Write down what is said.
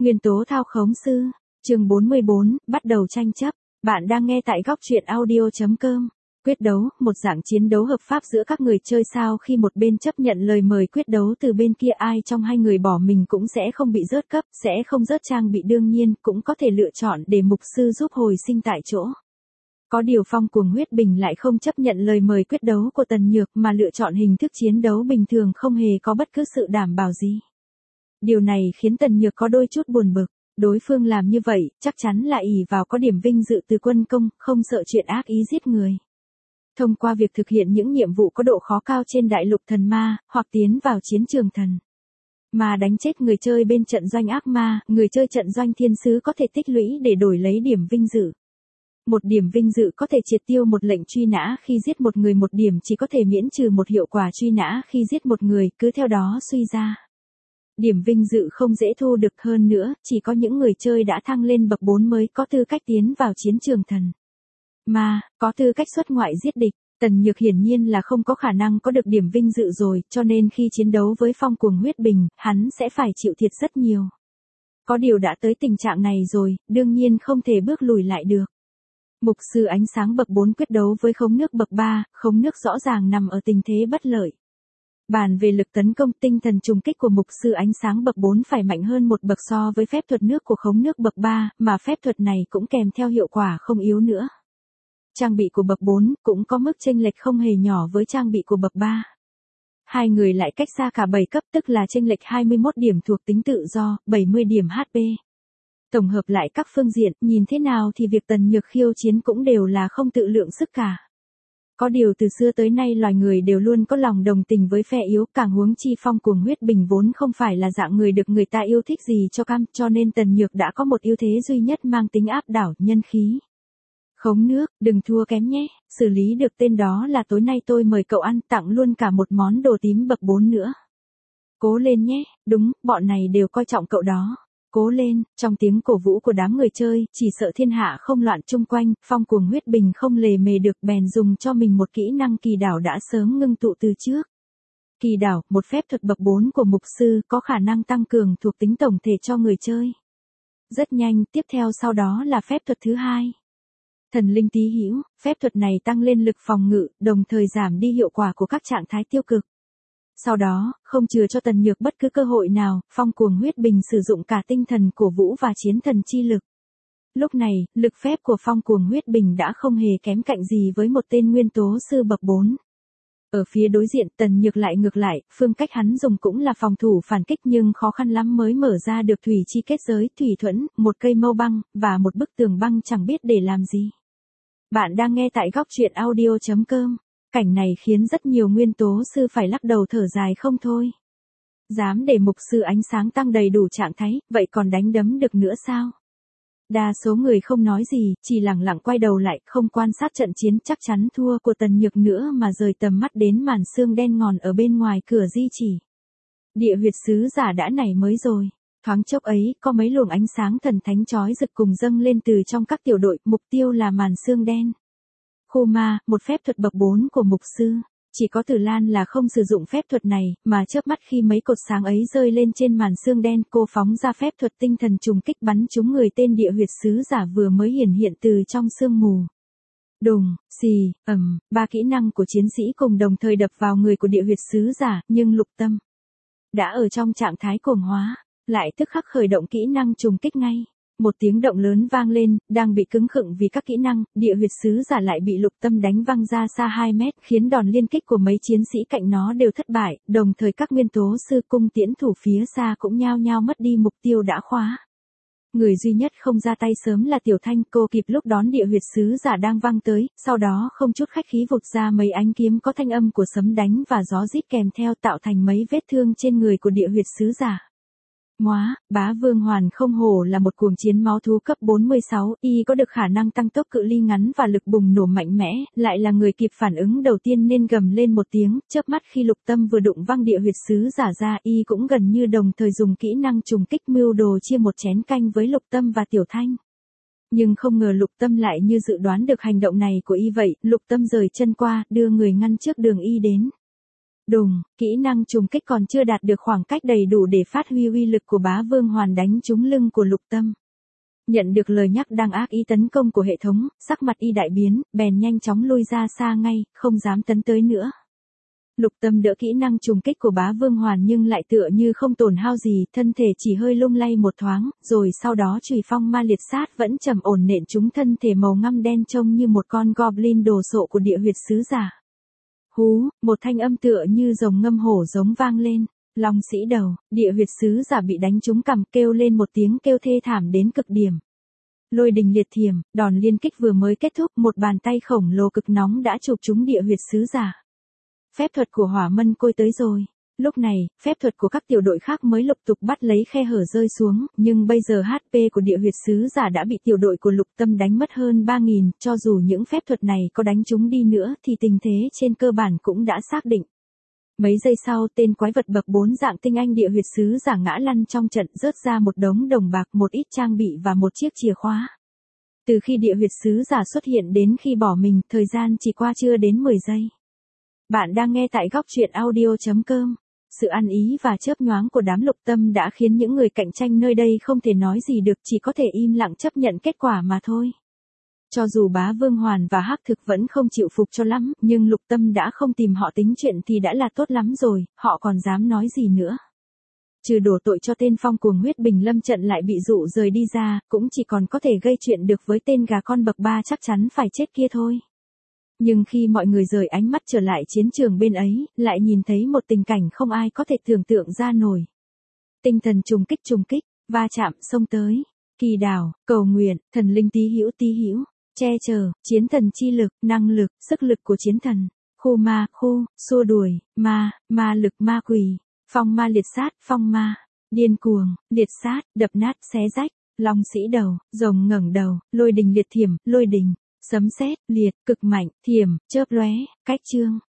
Nguyên tố thao khống sư, chương 44, bắt đầu tranh chấp. Bạn đang nghe tại góc truyện audio.com. Quyết đấu, một dạng chiến đấu hợp pháp giữa các người chơi sao khi một bên chấp nhận lời mời quyết đấu từ bên kia, ai trong hai người bỏ mình cũng sẽ không bị rớt cấp, sẽ không rớt trang bị, đương nhiên cũng có thể lựa chọn để mục sư giúp hồi sinh tại chỗ. Có điều Phong Cuồng Huyết Bình lại không chấp nhận lời mời quyết đấu của Tần Nhược mà lựa chọn hình thức chiến đấu bình thường không hề có bất cứ sự đảm bảo gì. Điều này khiến Tần Nhược có đôi chút buồn bực, đối phương làm như vậy, chắc chắn là ỷ vào có điểm vinh dự từ quân công, không sợ chuyện ác ý giết người. Thông qua việc thực hiện những nhiệm vụ có độ khó cao trên đại lục thần ma, hoặc tiến vào chiến trường thần mà đánh chết người chơi bên trận doanh ác ma, người chơi trận doanh thiên sứ có thể tích lũy để đổi lấy điểm vinh dự. Một điểm vinh dự có thể triệt tiêu một lệnh truy nã khi giết một người, một điểm chỉ có thể miễn trừ một hiệu quả truy nã khi giết một người, cứ theo đó suy ra. Điểm vinh dự không dễ thu được, hơn nữa, chỉ có những người chơi đã thăng lên bậc 4 mới có tư cách tiến vào chiến trường thần mà, có tư cách xuất ngoại giết địch. Tần Nhược hiển nhiên là không có khả năng có được điểm vinh dự rồi, cho nên khi chiến đấu với Phong Cuồng Huyết Bình, hắn sẽ phải chịu thiệt rất nhiều. Có điều đã tới tình trạng này rồi, đương nhiên không thể bước lùi lại được. Mục sư ánh sáng bậc 4 quyết đấu với khống nước bậc 3, khống nước rõ ràng nằm ở tình thế bất lợi. Bàn về lực tấn công, tinh thần trùng kích của mục sư ánh sáng bậc 4 phải mạnh hơn một bậc so với phép thuật nước của khống nước bậc 3, mà phép thuật này cũng kèm theo hiệu quả không yếu nữa. Trang bị của bậc 4 cũng có mức chênh lệch không hề nhỏ với trang bị của bậc 3. Hai người lại cách xa cả 7 cấp, tức là chênh lệch 21 điểm thuộc tính tự do, 70 điểm HP. Tổng hợp lại các phương diện, nhìn thế nào thì việc Tần Nhược khiêu chiến cũng đều là không tự lượng sức cả. Có điều từ xưa tới nay loài người đều luôn có lòng đồng tình với phe yếu, càng huống chi Phong Cuồng Huyết Bình vốn không phải là dạng người được người ta yêu thích gì cho cam, cho nên Tần Nhược đã có một ưu thế duy nhất mang tính áp đảo, nhân khí. Khống nước, đừng thua kém nhé, xử lý được tên đó là tối nay tôi mời cậu ăn, tặng luôn cả một món đồ tím bậc 4 nữa. Cố lên nhé, đúng, bọn này đều coi trọng cậu đó. Cố lên, trong tiếng cổ vũ của đám người chơi, chỉ sợ thiên hạ không loạn chung quanh, Phong Cuồng Huyết Bình không lề mề được bèn dùng cho mình một kỹ năng kỳ đảo đã sớm ngưng tụ từ trước. Kỳ đảo, một phép thuật bậc 4 của mục sư, có khả năng tăng cường thuộc tính tổng thể cho người chơi. Rất nhanh, tiếp theo sau đó là phép thuật thứ hai. Thần linh tí hữu, phép thuật này tăng lên lực phòng ngự, đồng thời giảm đi hiệu quả của các trạng thái tiêu cực. Sau đó, không chừa cho Tần Nhược bất cứ cơ hội nào, Phong Cuồng Huyết Bình sử dụng cả tinh thần cổ vũ và chiến thần chi lực. Lúc này, lực phép của Phong Cuồng Huyết Bình đã không hề kém cạnh gì với một tên nguyên tố sư bậc 4. Ở phía đối diện, Tần Nhược lại ngược lại, phương cách hắn dùng cũng là phòng thủ phản kích, nhưng khó khăn lắm mới mở ra được thủy chi kết giới, thủy thuẫn, một cây mâu băng, và một bức tường băng chẳng biết để làm gì. Bạn đang nghe tại góc truyện audio.com. Cảnh này khiến rất nhiều nguyên tố sư phải lắc đầu thở dài không thôi. Dám để mục sư ánh sáng tăng đầy đủ trạng thái, vậy còn đánh đấm được nữa sao? Đa số người không nói gì, chỉ lặng lặng quay đầu lại, không quan sát trận chiến chắc chắn thua của Tần Nhược nữa mà rời tầm mắt đến màn sương đen ngòm ở bên ngoài cửa di chỉ. Địa huyệt sứ giả đã nảy mới rồi. Thoáng chốc ấy, có mấy luồng ánh sáng thần thánh chói rực cùng dâng lên từ trong các tiểu đội, mục tiêu là màn sương đen. Khu ma, một phép thuật bậc 4 của mục sư. Chỉ có Tử Lan là không sử dụng phép thuật này, mà chớp mắt khi mấy cột sáng ấy rơi lên trên màn sương đen, cô phóng ra phép thuật tinh thần trùng kích bắn trúng người tên địa huyệt sứ giả vừa mới hiển hiện từ trong sương mù. Đùng, xì, ba kỹ năng của chiến sĩ cùng đồng thời đập vào người của địa huyệt sứ giả, nhưng Lục Tâm đã ở trong trạng thái cuồng hóa, lại tức khắc khởi động kỹ năng trùng kích ngay. Một tiếng động lớn vang lên, đang bị cứng khựng vì các kỹ năng, địa huyệt sứ giả lại bị Lục Tâm đánh văng ra xa 2 mét, khiến đòn liên kích của mấy chiến sĩ cạnh nó đều thất bại, đồng thời các nguyên tố sư cung tiễn thủ phía xa cũng nhao nhao mất đi mục tiêu đã khóa. Người duy nhất không ra tay sớm là Tiểu Thanh, cô kịp lúc đón địa huyệt sứ giả đang văng tới, sau đó không chút khách khí vụt ra mấy ánh kiếm có thanh âm của sấm đánh và gió rít kèm theo, tạo thành mấy vết thương trên người của địa huyệt sứ giả. Móa, Bá Vương Hoàn không hổ là một cuồng chiến máu thú cấp 46, y có được khả năng tăng tốc cự ly ngắn và lực bùng nổ mạnh mẽ, lại là người kịp phản ứng đầu tiên nên gầm lên một tiếng, chớp mắt khi Lục Tâm vừa đụng văng địa huyệt sứ giả ra, y cũng gần như đồng thời dùng kỹ năng trùng kích mưu đồ chia một chén canh với Lục Tâm và Tiểu Thanh. Nhưng không ngờ Lục Tâm lại như dự đoán được hành động này của y vậy, Lục Tâm rời chân qua, đưa người ngăn trước đường y đến. Đùng, kỹ năng trùng kích còn chưa đạt được khoảng cách đầy đủ để phát huy uy lực của Bá Vương Hoàn đánh trúng lưng của Lục Tâm. Nhận được lời nhắc đang ác ý tấn công của hệ thống, sắc mặt y đại biến, bèn nhanh chóng lui ra xa ngay, không dám tấn tới nữa. Lục Tâm đỡ kỹ năng trùng kích của Bá Vương Hoàn nhưng lại tựa như không tổn hao gì, thân thể chỉ hơi lung lay một thoáng, rồi sau đó chùy phong ma liệt sát vẫn trầm ổn nện trúng thân thể màu ngăm đen trông như một con goblin đồ sộ của địa huyệt sứ giả. Hú, một thanh âm tựa như rồng ngâm hổ giống vang lên. Long Sĩ Đầu, địa huyệt sứ giả bị đánh trúng cằm, kêu lên một tiếng kêu thê thảm đến cực điểm. Lôi đình liệt thiểm, đòn liên kích vừa mới kết thúc, một bàn tay khổng lồ cực nóng đã chụp trúng địa huyệt sứ giả. Phép thuật của Hỏa Mân Côi tới rồi. Lúc này, phép thuật của các tiểu đội khác mới lục tục bắt lấy khe hở rơi xuống, nhưng bây giờ HP của địa huyệt sứ giả đã bị tiểu đội của Lục Tâm đánh mất hơn 3.000, cho dù những phép thuật này có đánh trúng đi nữa thì tình thế trên cơ bản cũng đã xác định. Mấy giây sau, tên quái vật bậc 4 dạng tinh anh địa huyệt sứ giả ngã lăn trong trận, rớt ra một đống đồng bạc, một ít trang bị và một chiếc chìa khóa. Từ khi địa huyệt sứ giả xuất hiện đến khi bỏ mình, thời gian chỉ qua chưa đến 10 giây. Bạn đang nghe tại góc truyện audio.com. Sự ăn ý và chớp nhoáng của đám Lục Tâm đã khiến những người cạnh tranh nơi đây không thể nói gì được, chỉ có thể im lặng chấp nhận kết quả mà thôi. Cho dù Bá Vương Hoàn và Hắc Thực vẫn không chịu phục cho lắm, nhưng Lục Tâm đã không tìm họ tính chuyện thì đã là tốt lắm rồi, họ còn dám nói gì nữa. Trừ đổ tội cho tên phong cuồng huyết bình lâm trận lại bị dụ rời đi ra, cũng chỉ còn có thể gây chuyện được với tên gà con bậc 3 chắc chắn phải chết kia thôi. Nhưng khi mọi người rời ánh mắt trở lại chiến trường bên ấy, lại nhìn thấy một tình cảnh không ai có thể tưởng tượng ra nổi. Tinh thần trùng kích, va chạm, xông tới, kỳ đảo, cầu nguyện, thần linh tí hữu, che chở, chiến thần chi lực, năng lực, sức lực của chiến thần, khu, xua đuổi, ma lực ma quỷ, phong ma liệt sát, phong ma, điên cuồng, liệt sát, đập nát, xé rách, long sĩ đầu, rồng ngẩng đầu, lôi đình liệt thiểm, lôi đình. Sấm sét, liệt, cực mạnh, thiểm, chớp lóe, cách chương.